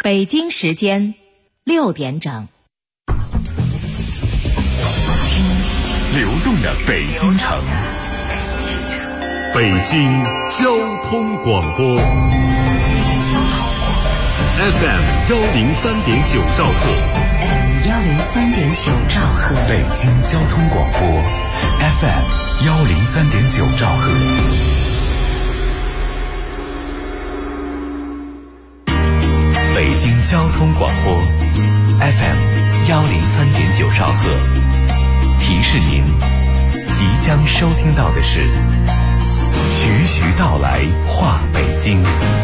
北京时间6点整。 流动的北京城，北京交通广播 FM 103.9兆赫 103.9兆赫， 北京交通广播 FM 103.9兆赫。北京交通广播 FM 103.9兆赫。提示您，即将收听到的是徐徐道来话北京。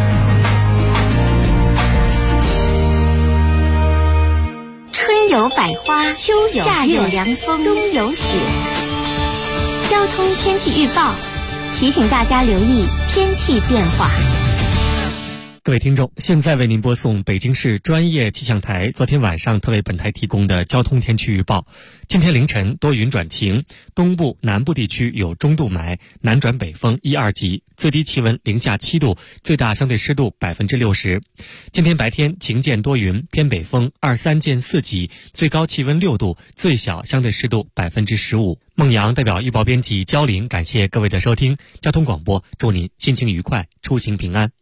春有百花，秋有夏有凉风，冬有雪。交通天气预报提醒大家留意天气变化。 各位听众，现在为您播送北京市专业气象台昨天晚上特为本台提供的交通天气预报。今天凌晨多云转晴，东部、南部地区有中度霾，南转北风1、2级，最低气温零下7度，最大相对湿度60%。今天白天晴间多云，偏北风2、3见4级，最高气温6度，最小相对湿度15%。孟阳代表预报编辑焦林，感谢各位的收听。交通广播，祝您心情愉快，出行平安。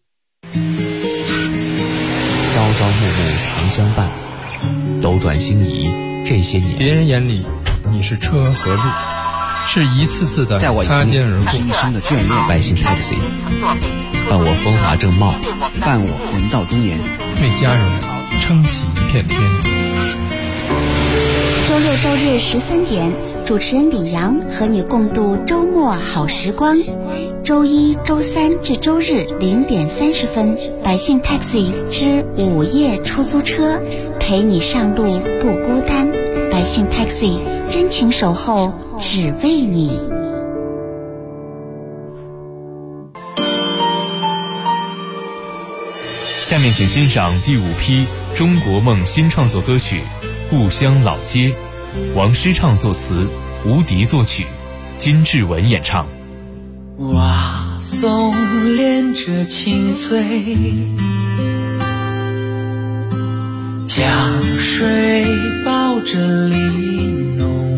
朝朝暮暮常相伴，斗转星移这些年， 别人眼里你是车和路，是一次次的擦肩而过， 是一生的眷恋。百姓 taxi 伴我风华正茂， 伴我人到中年， 为家人撑起一片天。 周六周日13点，主持人李阳和你共度周末好时光。周一、周三至周日0点30分，百姓 taxi 之午夜出租车，陪你上路不孤单。百姓 taxi 真情守候，只为你。 下面请欣赏第5批中国梦新创作歌曲《故乡老街》，王诗畅作词，吴迪作曲，金志文演唱。 瓦松连着青翠，江水抱着梨浓，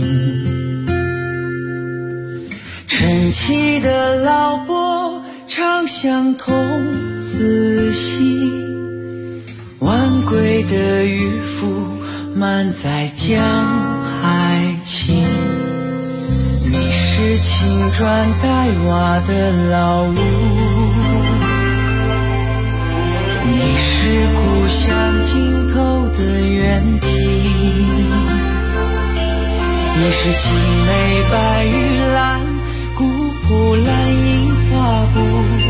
晨起的老伯唱相童子戏，晚归的渔夫满载江海情。是青砖黛瓦的老屋，你是故乡尽头的原地，你是青梅白玉兰，古朴蓝印花布，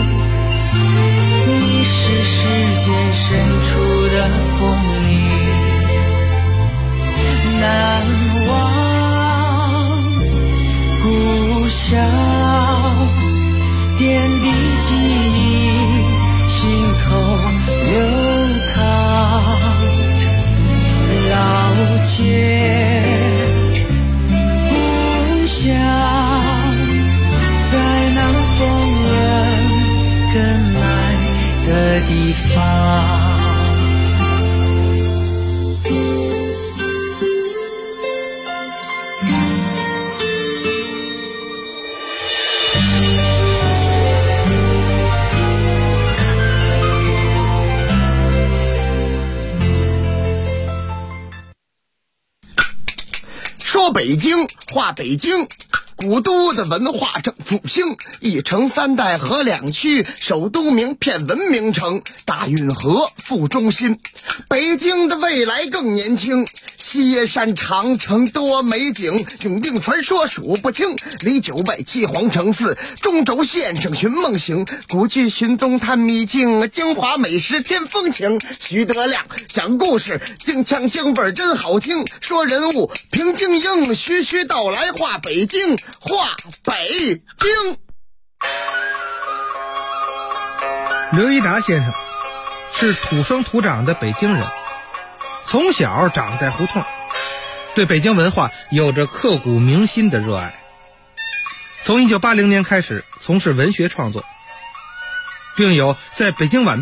你是世间深处的风铃，难忘故乡点滴记忆，心头流淌。老街故乡，在那风人更来的地方。 说北京话北京，古都的文化正复兴，一城三代河两区，首都名片文明城，大运河副中心。北京的未来更年轻，西山长城多美景，永定传说数不清，离九拜七皇城寺，中轴线上寻梦行，古剧寻踪探秘境，京华美食添风情。徐德亮讲故事，京腔京味真好听，说人物平静应，徐徐道来话北京，话北京。 刘一达先生是土生土长的北京人，从小长在胡同，对北京文化有着刻骨铭心的热爱。从1980年开始从事文学创作，并有在北京晚报、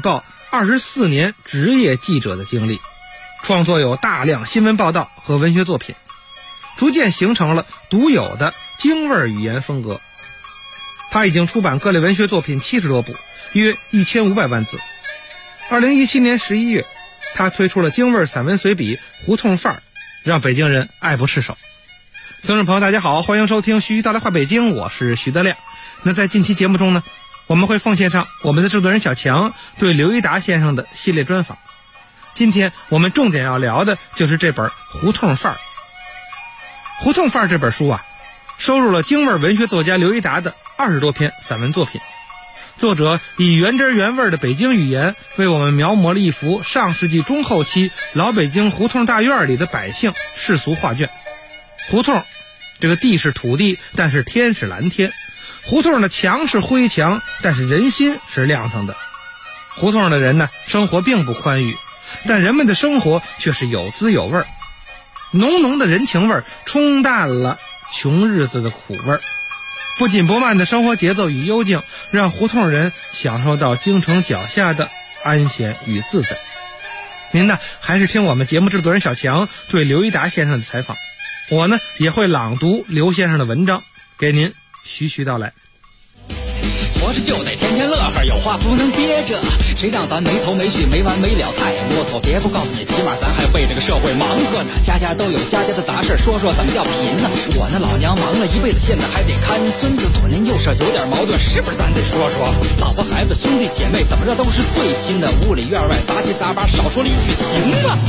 24年职业记者的经历，创作有大量新闻报道和文学作品，逐渐形成了独有的京味语言风格。他已经出版各类文学作品70多部，约1500万字。2017年11月，他推出了京味散文随笔《胡同范儿》，让北京人爱不释手。听众朋友大家好，欢迎收听徐徐道来话北京，我是徐德亮。那在近期节目中呢，我们会奉献上我们的制作人小强对刘一达先生的系列专访。今天我们重点要聊的就是这本《胡同范儿》。《胡同范儿》这本书啊，收录了京味文学作家刘一达的20多篇散文作品。作者以原汁原味的北京语言为我们描摹了一幅上世纪中后期老北京胡同大院里的百姓世俗画卷。胡同这个地是土地，但是天是蓝天；胡同的墙是灰墙，但是人心是亮堂的。胡同的人呢，生活并不宽裕，但人们的生活却是有滋有味。浓浓的人情味冲淡了穷日子的苦味。不紧不慢的生活节奏与幽静，让胡同人享受到京城脚下的安闲与自在。您呢，还是听我们节目制作人小强对刘一达先生的采访，我呢也会朗读刘先生的文章，给您徐徐道来。 活着就得天天乐呵，有话不能憋着，谁让咱没头没绪没完没了太啰嗦。别不告诉你，起码咱还为这个社会忙活着，家家都有家家的杂事，说说怎么叫贫呢？我那老娘忙了一辈子，现在还得看孙子，左邻右舍有点矛盾，是不是咱得说说？老婆孩子兄弟姐妹怎么着都是最亲的，屋里院外杂七杂八，少说了一句行吗？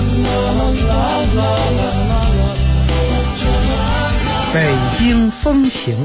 北京风情。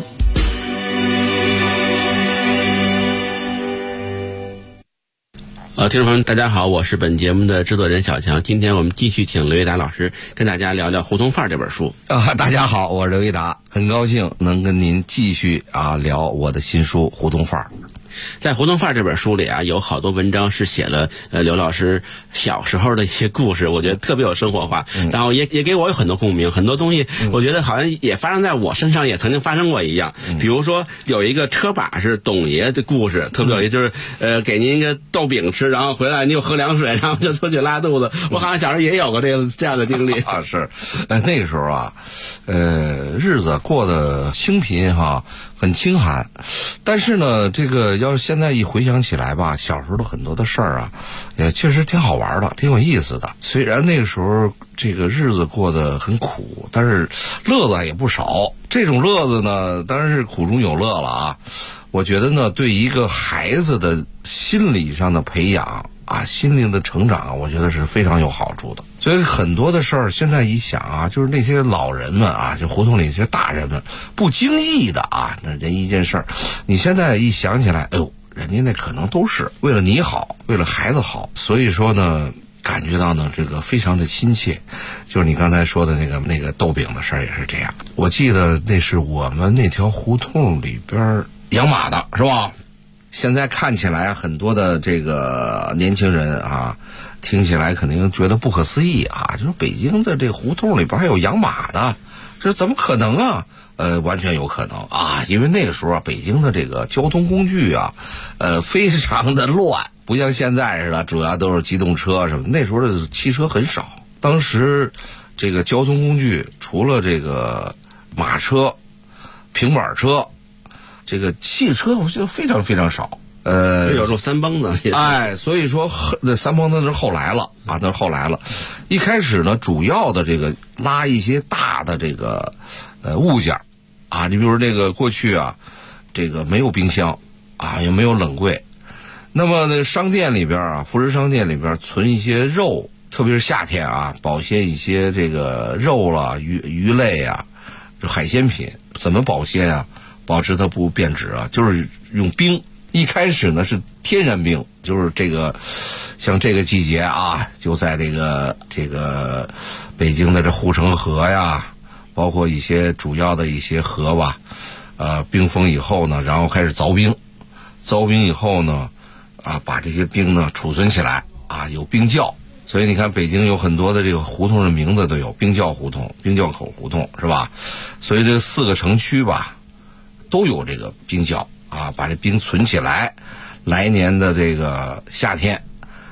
听众朋友们大家好，我是本节目的制作人小强。今天我们继续请刘一达老师跟大家聊聊《胡同范儿》这本书。 大家好，我是刘一达，很高兴能跟您继续聊我的新书《胡同范儿》。 在《胡同范儿》这本书里啊，有好多文章是写了刘老师小时候的一些故事，我觉得特别有生活化，然后也给我有很多共鸣，很多东西我觉得好像也发生在我身上，也曾经发生过一样。比如说有一个车把是董爷的故事，特别有意思，就是给您一个豆饼吃，然后回来你又喝凉水，然后就出去拉肚子。我好像小时候也有过这样的经历啊。是，那个时候啊，日子过得清贫哈。很清寒，但是呢，这个要是现在一回想起来吧，小时候的很多的事儿啊，也确实挺好玩的，挺有意思的。虽然那个时候这个日子过得很苦，但是乐子也不少。这种乐子呢，当然是苦中有乐了啊。我觉得呢，对一个孩子的心理上的培养啊，心灵的成长，我觉得是非常有好处的。所以很多的事儿，现在一想啊，就是那些老人们啊，就胡同里那些大人们，不经意的啊，那人一件事儿，你现在一想起来，哎呦，人家那可能都是为了你好，为了孩子好。所以说呢，感觉到呢这个非常的亲切。就是你刚才说的那个豆饼的事儿也是这样。我记得那是我们那条胡同里边养马的，是吧？现在看起来很多的这个年轻人啊，听起来肯定觉得不可思议啊，就是北京的这个胡同里边还有养马的，这怎么可能啊？完全有可能啊，因为那个时候北京的这个交通工具啊，非常的乱，不像现在似的，主要都是机动车什么。那时候的汽车很少，当时这个交通工具除了这个马车、平板车。这个汽车我觉得非常非常少， 有时候三蹦子， 所以说那三蹦子是后来了啊，那是后来了。一开始呢，主要的这个拉一些大的这个物件啊，你比如说这个过去啊，这个没有冰箱啊，也没有冷柜，那么那商店里边啊，服饰商店里边存一些肉，特别是夏天啊，保鲜一些这个肉了、鱼类啊，这海鲜品怎么保鲜啊？保持它不变质啊，就是用冰。一开始呢是天然冰，就是这个像这个季节啊，就在这个北京的这护城河呀，包括一些主要的一些河吧，冰封以后呢，然后开始凿冰，凿冰以后呢，把这些冰呢储存起来啊，有冰窖。所以你看，北京有很多的这个胡同的名字都有冰窖胡同、冰窖口胡同，是吧？所以这4个城区吧。都有这个冰窖啊，把这冰存起来，来年的这个夏天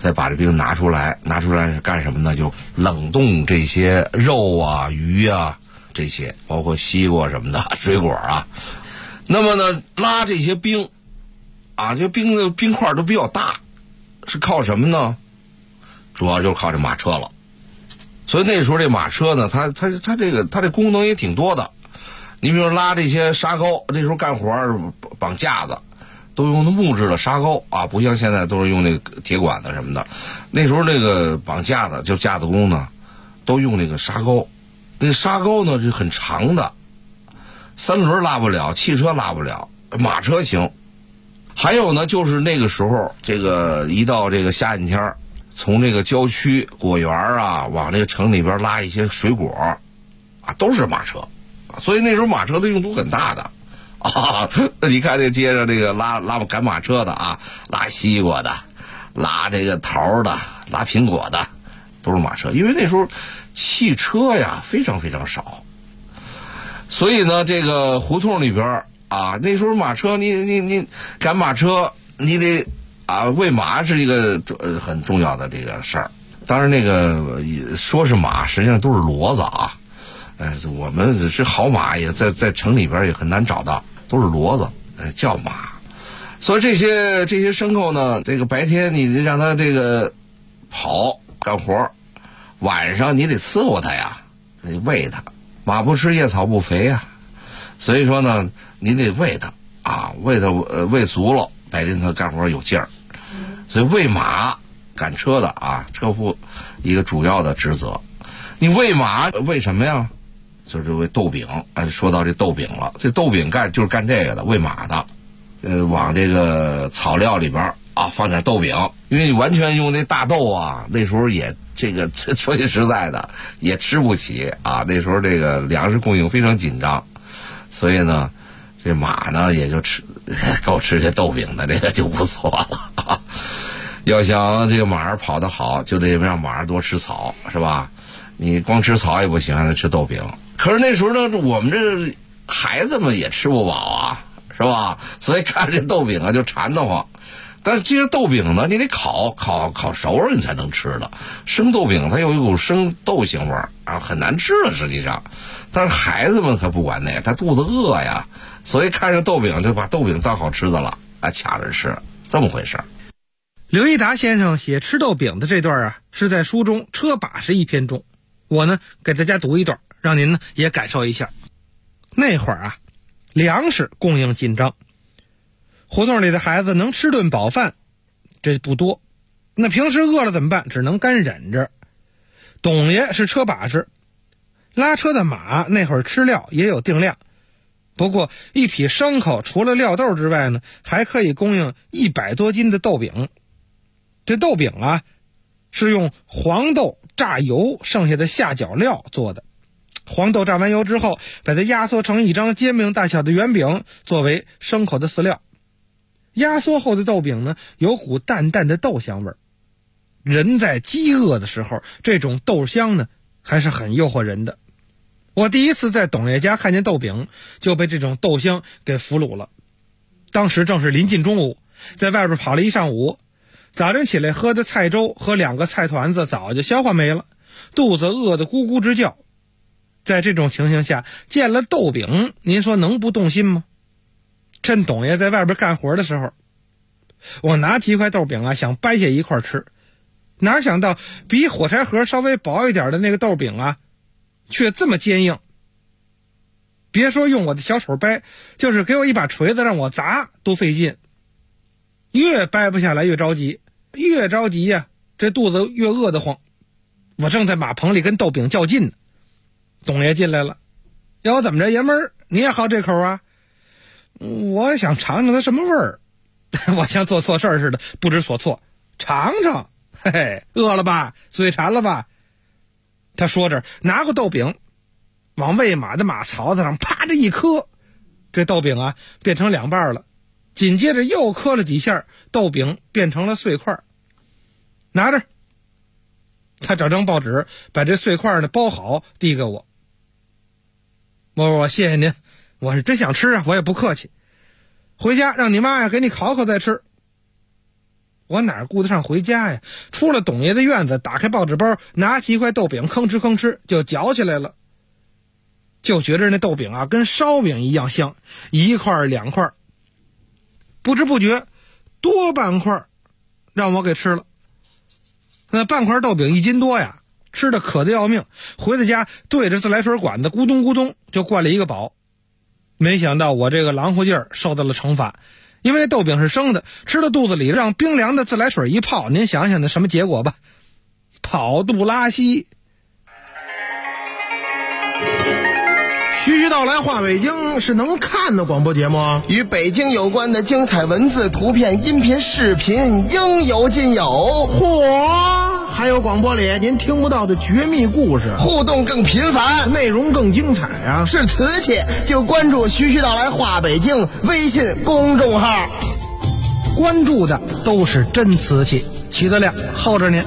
再把这冰拿出来是干什么呢？就冷冻这些肉啊、鱼啊这些，包括西瓜什么的水果啊。那么呢，拉这些冰啊，这冰的冰块都比较大，是靠什么呢？主要就是靠这马车了。所以那时候这马车呢，它这功能也挺多的。你比如说拉这些沙沟，那时候干活绑架子都用的木质的沙沟啊，不像现在都是用那个铁管子什么的。那时候那个绑架子就架子工呢，都用那个沙沟。那个沙沟呢是很长的，三轮拉不了，汽车拉不了，马车行。还有呢，就是那个时候这个一到这个夏天，从这个郊区果园啊往这个城里边拉一些水果啊，都是马车。所以那时候马车的用途很大的啊！你看这街上这个拉赶马车的啊，拉西瓜的，拉这个桃的，拉苹果的，都是马车。因为那时候汽车呀非常非常少，所以呢，这个胡同里边啊，那时候马车你赶马车，你得啊喂马是一个很重要的这个事儿。当然那个说是马，实际上都是骡子啊。我们是好马也在城里边也很难找到，都是骡子，叫马。所以这些牲口呢，这个白天你让它这个跑干活，晚上你得伺候它呀，你喂它。马不吃夜草不肥呀，所以说呢，你得喂它啊，喂它喂足了，白天它干活有劲儿。所以喂马赶车的啊，车夫一个主要的职责。你喂马喂什么呀？就是喂豆饼。说到这豆饼了，这豆饼就是干这个的，喂马的。往这个草料里边啊放点豆饼，因为你完全用那大豆啊，那时候也这个说句实在的也吃不起啊。那时候这个粮食供应非常紧张，所以呢，这马呢也就够吃这豆饼的，这个就不错了啊。要想这个马儿跑得好，就得让马儿多吃草，是吧？你光吃草也不行，还得吃豆饼。可是那时候呢，我们这孩子们也吃不饱啊，是吧？所以看这豆饼啊就馋得慌。但是这些豆饼呢，你得烤熟了你才能吃的。生豆饼它有一股生豆腥味儿啊，很难吃了实际上。但是孩子们可不管那个，他肚子饿呀，所以看着豆饼就把豆饼当好吃的了啊，抢着吃，这么回事。 刘一达先生写吃豆饼的这段啊，是在书中《车把式》一篇中。我呢给大家读一段，让您呢也感受一下。那会儿啊，粮食供应紧张，胡同里的孩子能吃顿饱饭这不多，那平时饿了怎么办？只能干忍着。董爷是车把式，拉车的马那会儿吃料也有定量，不过一匹牲口除了料豆之外呢，还可以供应100多斤的豆饼。这豆饼啊是用黄豆榨油剩下的下脚料做的，黄豆榨完油之后，把它压缩成一张煎饼大小的圆饼，作为牲口的饲料。压缩后的豆饼呢，有股淡淡的豆香味儿。人在饥饿的时候，这种豆香呢，还是很诱惑人的。我第一次在董爷家看见豆饼，就被这种豆香给俘虏了。当时正是临近中午，在外边跑了一上午，早晨起来喝的菜粥和2个菜团子早就消化没了，肚子饿得咕咕直叫。在这种情形下，见了豆饼，您说能不动心吗？趁董爷在外边干活的时候，我拿几块豆饼啊，想掰下一块吃，哪想到比火柴盒稍微薄一点的那个豆饼啊，却这么坚硬。别说用我的小手掰，就是给我一把锤子让我砸都费劲。越掰不下来越着急，越着急呀，这肚子越饿得慌。我正在马棚里跟豆饼较劲呢，董爷进来了。要怎么着，爷们儿，你也好这口啊？我想尝尝它什么味儿。我像做错事似的，不知所措。尝尝，嘿嘿，饿了吧？嘴馋了吧？他说着，拿过豆饼，往喂马的马槽子上啪着一磕，这豆饼啊变成2半了。紧接着又磕了几下，豆饼变成了碎块。拿着，他找张报纸把这碎块呢包好，递给我。我谢谢您，我是真想吃啊，我也不客气。回家让你妈呀给你烤烤再吃。 我哪顾得上回家呀？出了董爷的院子，打开报纸包，拿起一块豆饼，吭哧吭哧就嚼起来了。就觉着那豆饼啊，跟烧饼一样香，一块两块，不知不觉多半块让我给吃了。那半块豆饼1斤多呀，吃的渴得要命，回到家对着自来水管子咕咚咕咚就灌了一个饱。没想到我这个狼乎劲儿受到了惩罚，因为那豆饼是生的，吃到肚子里让冰凉的自来水一泡，您想想那什么结果吧？跑肚拉稀。 徐徐道来话北京是能看的广播节目， 与北京有关的精彩文字、图片、音频、视频应有尽有。 嚯！还有广播里您听不到的绝密故事， 互动更频繁， 内容更精彩啊！ 是瓷器就关注徐徐道来话北京微信公众号， 关注的都是真瓷器。徐德亮候着您。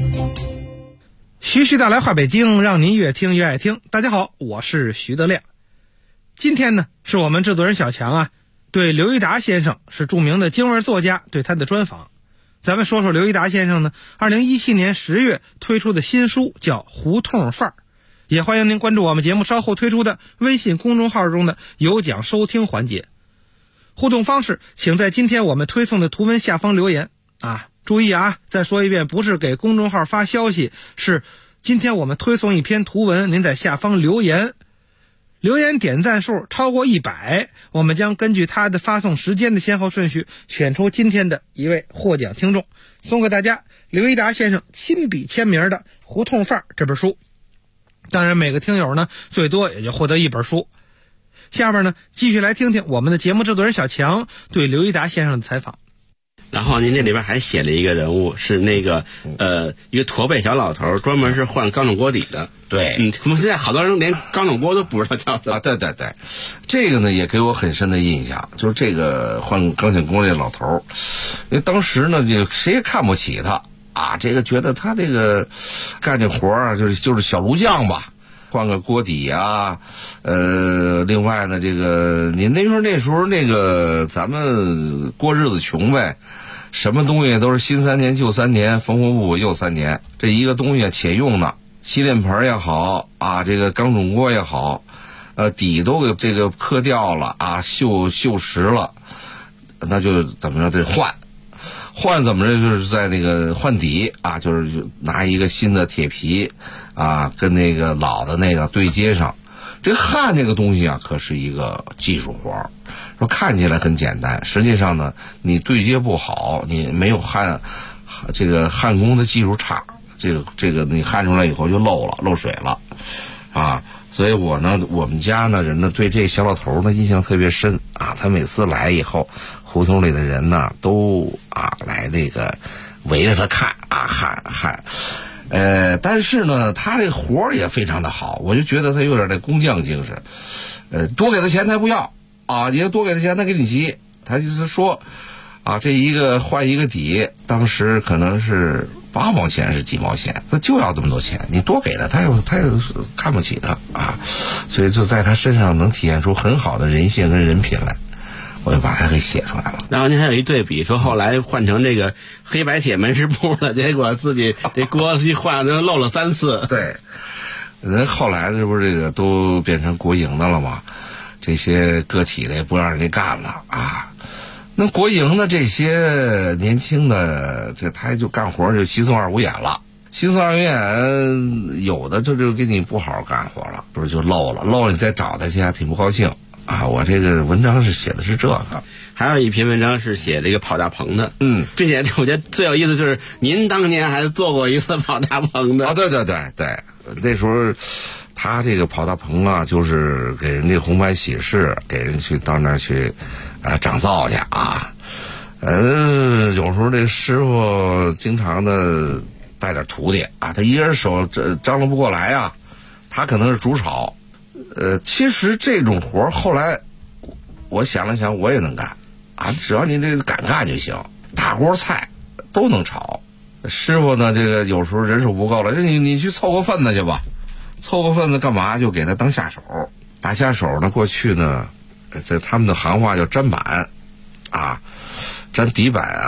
徐徐道来话北京，让您越听越爱听。大家好，我是徐德亮。今天呢，是我们制作人小强啊，对刘一达先生是著名的京味作家对他的专访。咱们说说刘一达先生呢，2017年10月推出的新书叫《胡同范儿》，也欢迎您关注我们节目稍后推出的微信公众号中的有奖收听环节。互动方式，请在今天我们推送的图文下方留言啊。注意啊，再说一遍，不是给公众号发消息，是今天我们推送一篇图文，您在下方留言，留言点赞数超过100，我们将根据他的发送时间的先后顺序，选出今天的一位获奖听众，送给大家刘一达先生亲笔签名的《胡同范儿》这本书。当然每个听友呢，最多也就获得一本书。下面呢，继续来听听我们的节目制作人小强对刘一达先生的采访。 然后您这里边还写了一个人物，是那个一个驼背小老头，专门是换钢种锅底的。 对， 我们现在好多人连钢种锅都不知道叫什么啊。对对对，这个呢也给我很深的印象，就是这个换钢种锅这老头，因为当时呢就谁也看不起他啊，这个觉得他这个干这活啊，就是小炉匠吧。换个锅底啊，另外呢，这个你那时候那个咱们过日子穷呗，什么东西都是新3年旧3年，缝缝补补又3年。这一个东西且用呢，洗脸盆也好啊，这个钢种锅也好，底都给这个磕掉了啊，锈蚀了，那就怎么着得换怎么着，就是在那个换底啊，就是拿一个新的铁皮啊，跟那个老的那个对接上。这焊这个东西啊，可是一个技术活儿。说看起来很简单，实际上呢，你对接不好，你没有焊工的技术差，这个你焊出来以后就漏水了啊。所以我们家呢人呢对这小老头呢印象特别深啊。他每次来以后，胡同里的人呢都来那个围着他看啊焊。但是呢他这个活儿也非常的好，我就觉得他有点那工匠精神。多给他钱他不要啊，你要多给他钱他给你急。他就是说啊，这一个换一个底，当时可能是8毛钱是几毛钱，他就要这么多钱，你多给他，他又看不起他啊，所以就在他身上能体现出很好的人性跟人品来，我就把它给写出来了。 然后您还有一对比，说后来换成这个黑白铁门市部了，结果自己这锅一换漏了3次。 对，人后来这不是这个都变成国营的了吗？这些个体的也不让人家干了啊。那国营的这些年轻的，这他就干活就稀松二五眼了。稀松二五眼，有的就给你不好好干活了，不是就漏了，你再找他去还挺不高兴啊。我这个文章是写的是这个。 还有一篇文章是写这个跑大棚的，并且我觉得最有意思就是您当年还做过一次跑大棚的。 啊，对，那时候他这个跑大棚啊，就是给人家红白喜事，给人去到那儿去长灶去啊。有时候这师傅经常的带点徒弟啊，他一人手张罗不过来啊，他可能是主炒。其实这种活后来我想了想，我也能干啊，只要你这个敢干就行，大锅菜都能炒。师傅呢，这个有时候人手不够了，你去凑个份子去吧。凑个份子干嘛？就给他当下手。打下手呢，过去呢，在他们的行话叫砧板啊，砧底板啊，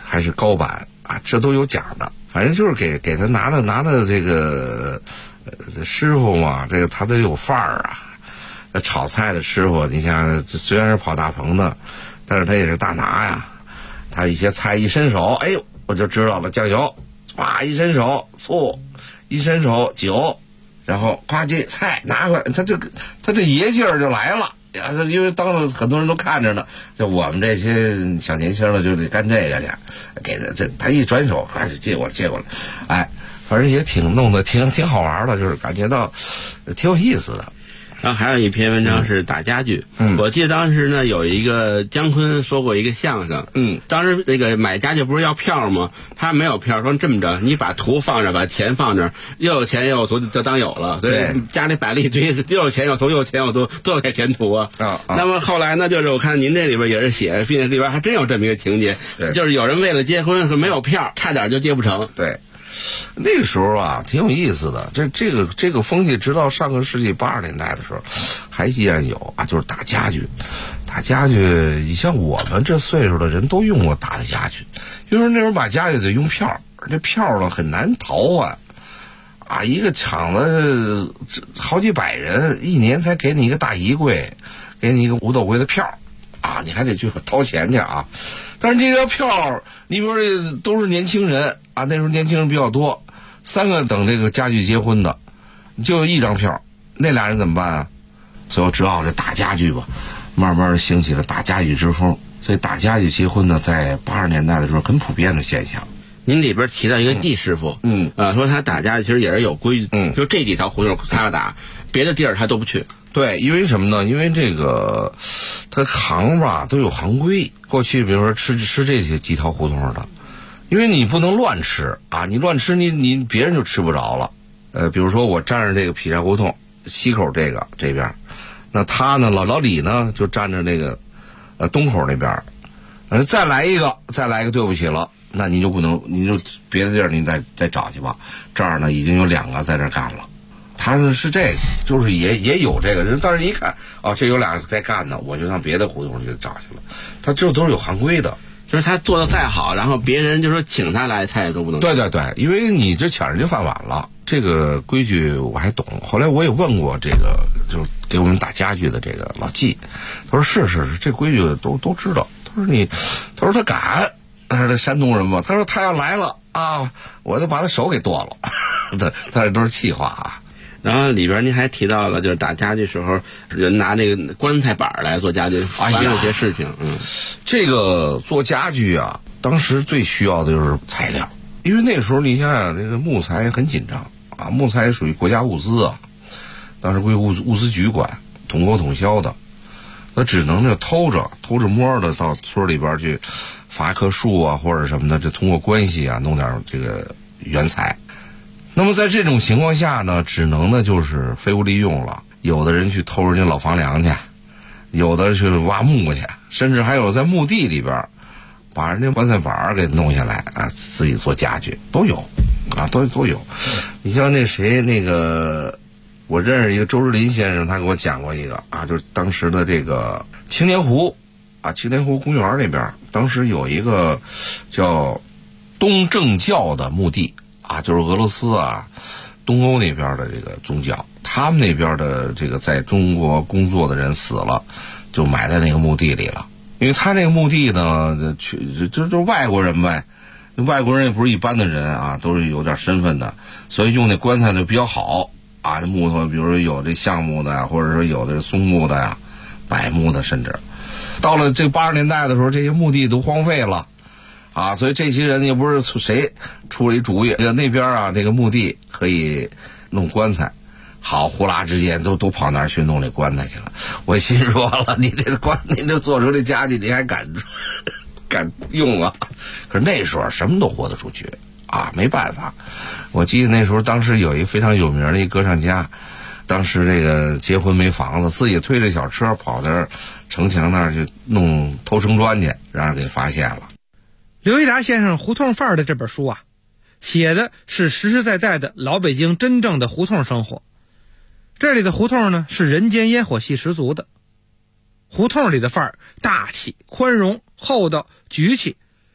还是高板啊，这都有奖的。反正就是给他拿的这个师傅嘛，这个他得有范儿啊。那炒菜的师傅，你像虽然是跑大棚的，但是他也是大拿呀。他一些菜一伸手，哎呦，我就知道了，酱油，哇，一伸手醋，一伸手酒，然后夸这菜拿过来，他这爷劲儿就来了。因为当时很多人都看着呢，就我们这些小年轻的就得干这个去，给他一转手，还是接过来，哎，反正也弄得挺好玩的，就是感觉到挺有意思的。 然后还有一篇文章是打家具，我记得当时呢有一个姜昆说过一个相声，当时那个买家具不是要票吗？他没有票，说这么着，你把图放着，把钱放着，又有钱又有图就当有了，所以家里摆了一堆又有钱有图又有钱有图都有给钱图啊。那么后来呢，就是我看您这里边也是写，并且里边还真有这么一个情节，就是有人为了结婚没有票，差点就结不成。 对。那个时候啊，挺有意思的。这个风气，直到上个世纪80年代的时候，还依然有啊，就是打家具。打家具，你像我们这岁数的人都用过打的家具，因为那时候买家具得用票，这票呢很难淘换啊，一个厂子好几百人，一年才给你一个大衣柜，给你一个5斗柜的票啊，你还得去掏钱去啊。但是这张票，你比如说都是年轻人啊，那时候年轻人比较多，3个等这个家具结婚的，就1张票，那俩人怎么办啊？最后只好是打家具吧，慢慢兴起了打家具之风。所以打家具结婚呢，在80年代的时候很普遍的现象。 您里边提到一个季师傅，说他打家具其实也是有规矩，就这几条胡同他打，别的地儿他都不去。 对，因为什么呢？因为这个他行吧都有行规。过去比如说吃这些几条胡同的，因为你不能乱吃啊，你乱吃你别人就吃不着了。比如说我站着这个劈柴胡同西口这边，那他呢老李呢就站着那个东口那边，再来一个对不起了，那你就不能，你就别的地儿你再找去吧。这儿呢已经有2个在这干了。他是这个，就是也有这个人，但是一看哦，这有俩在干呢，我就上别的胡同去找去了。他这都是有行规的， 就是他做的再好，然后别人就说请他来，他也都不能。 对，因为你这抢人家饭碗了，这个规矩我还懂。后来我也问过这个，就是给我们打家具的这个老纪，他说是，这规矩都知道。他说他敢，他是山东人嘛，他说他要来了啊，我就把他手给剁了。他这都是气话啊。 然后里边您还提到了，就是打家具时候人拿那个棺材板来做家具，发生一些事情。 这个做家具啊，当时最需要的就是材料，因为那个时候你想想，这个木材很紧张啊，木材属于国家物资啊，当时归物资局管，统购统销的，他只能就偷着摸的到村里边去伐棵树啊或者什么的，这通过关系啊弄点这个原材。那么在这种情况下呢，只能呢就是废物利用了。有的人去偷人家老房梁去，有的去挖木去，甚至还有在墓地里边把人家棺材板给弄下来啊，自己做家具都有啊，都有。你像那谁那个，我认识一个周日林先生，他给我讲过一个啊，就是当时的这个青年湖啊，青年湖公园那边，当时有一个叫东正教的墓地。啊，就是俄罗斯啊，东欧那边的这个宗教，他们那边的这个在中国工作的人死了，就埋在那个墓地里了。因为他那个墓地呢，就是外国人呗，外国人也不是一般的人啊，都是有点身份的，所以用那棺材就比较好啊。这木头，比如说有这橡木的，或者说有的是松木的呀，柏木的，甚至到了这80年代的时候，这些墓地都荒废了。啊，所以这些人也不是谁出了一主意，那边啊，这个墓地可以弄棺材，好，呼啦之间都跑那儿去弄这棺材去了。我心说了，你这做出这家具，你还敢用啊？可是那时候什么都豁得出去啊，没办法。我记得那时候，当时有一个非常有名的一歌唱家，当时这个结婚没房子，自己推着小车跑到城墙那儿去弄偷生砖去，让人给发现了。 刘一达先生胡同范儿的这本书啊，写的是实实在在的老北京真正的胡同生活。这里的胡同呢，是人间烟火气十足的。胡同里的范儿大气、宽容、厚道、局气，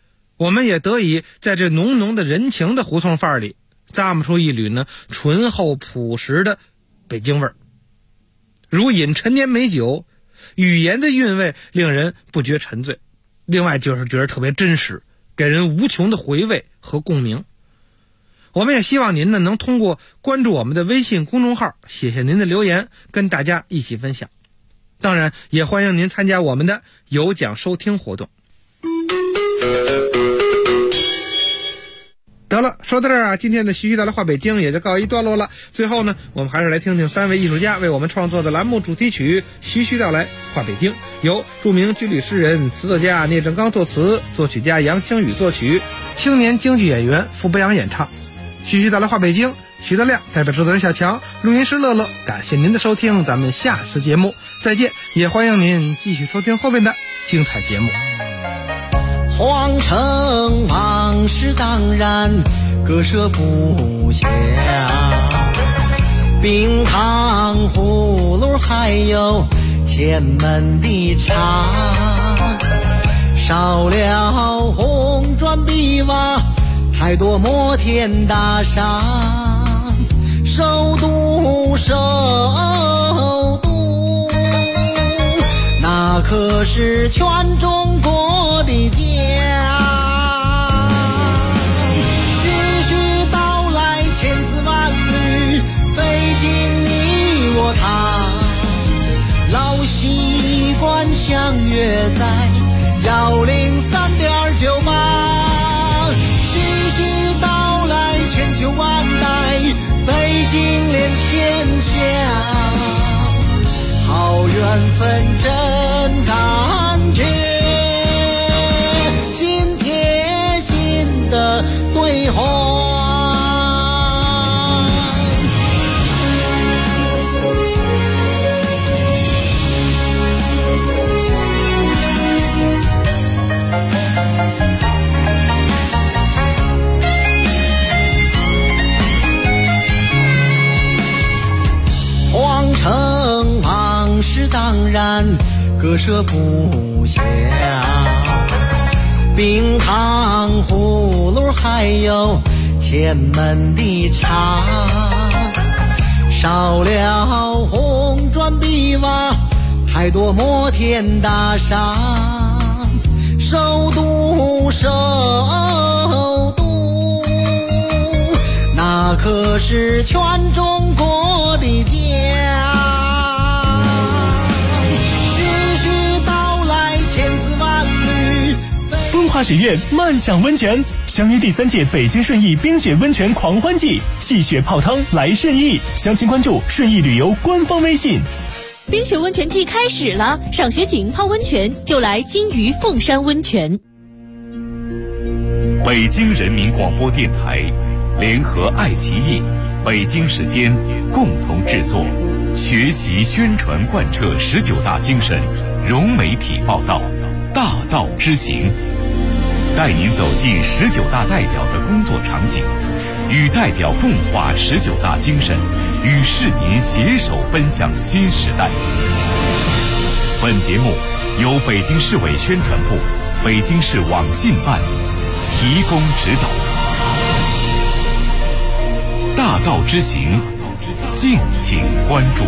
我们也得以在这浓浓的人情的胡同范儿里咂摸出一缕呢醇厚朴实的北京味儿。如饮陈年美酒，语言的韵味令人不觉沉醉，另外就是觉得特别真实，给人无穷的回味和共鸣。我们也希望您呢能通过关注我们的微信公众号，写下您的留言，跟大家一起分享。当然也欢迎您参加我们的有奖收听活动。得了，说到这儿啊，今天的徐徐道来话北京也就告一段落了。最后呢，我们还是来听听3位艺术家为我们创作的栏目主题曲《徐徐道来话北京》，由著名军旅诗人、词作家聂正刚作词，作曲家杨清宇作曲，青年京剧演员傅博阳演唱。徐徐道来话北京，徐德亮代表制作人小强，录音师乐乐，感谢您的收听，咱们下次节目再见，也欢迎您继续收听后面的精彩节目。 皇城往事当然割舍不下，冰糖葫芦还有前门的茶，少了红砖碧瓦，太多摩天大厦，首都那可是全中国的家。徐徐道来千丝万缕，北京你我他，老习惯相约在103.98。徐徐道来千秋万代，北京连天下。好缘分真感觉，心贴心的对话。皇城往事当然割舍不下，冰糖葫芦还有前门的茶，少了红砖碧瓦，太多摩天大厦，首都那可是全中国的家。 风华学院漫享温泉，相约第3届北京顺义冰雪温泉狂欢季，戏雪泡汤来顺义，详情关注顺义旅游官方微信。 冰雪温泉季开始了，赏雪景泡温泉就来金鱼凤山温泉。 北京人民广播电台联合爱奇艺、北京时间共同制作，学习宣传贯彻19大精神，融媒体报道，大道之行，带您走进19大代表的工作场景，与代表共话19大精神，与市民携手奔向新时代。本节目由北京市委宣传部、北京市网信办提供指导。大道之行，敬请关注。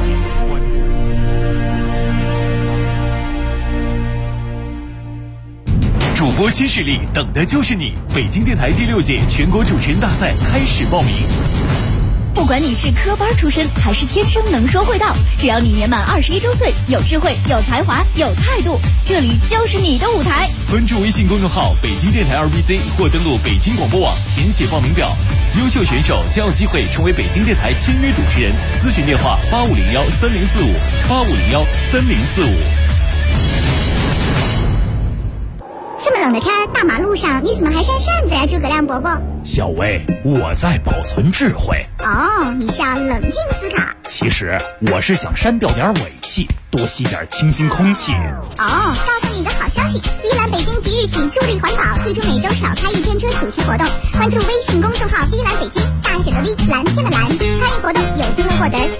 主播新势力等的就是你！北京电台第6届全国主持人大赛开始报名。 不管你是科班出身还是天生能说会道，只要你年满21周岁，有智慧、有才华、有态度，这里就是你的舞台。 关注微信公众号北京电台2BC 或登录北京广播网填写报名表，优秀选手将有机会成为北京电台签约主持人。咨询电话8501-3045，8501-3045。 这么冷的天，大马路上你怎么还扇扇子呀，诸葛亮伯伯？ 小薇，我在保存智慧。 哦，你是要冷静思考。 其实我是想删掉点尾气，多吸点清新空气。 哦，告诉你一个好消息，碧蓝北京即日起助力环保，推出每周少开1天车主题活动。关注微信公众号碧蓝北京，大写的 V， 蓝天的蓝，参与活动有机会获得